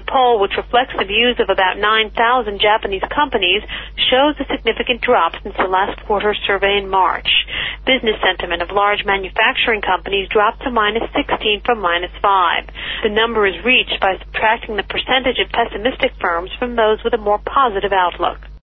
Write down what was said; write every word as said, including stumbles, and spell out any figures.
poll, which reflects the views of about nine thousand Japanese companies, shows a significant drop since the last quarter survey in March. Business sentiment of large manufacturing companies dropped to minus sixteen from minus five. The number is reached by subtracting the percentage of pessimistic firms from those with a more positive outlook.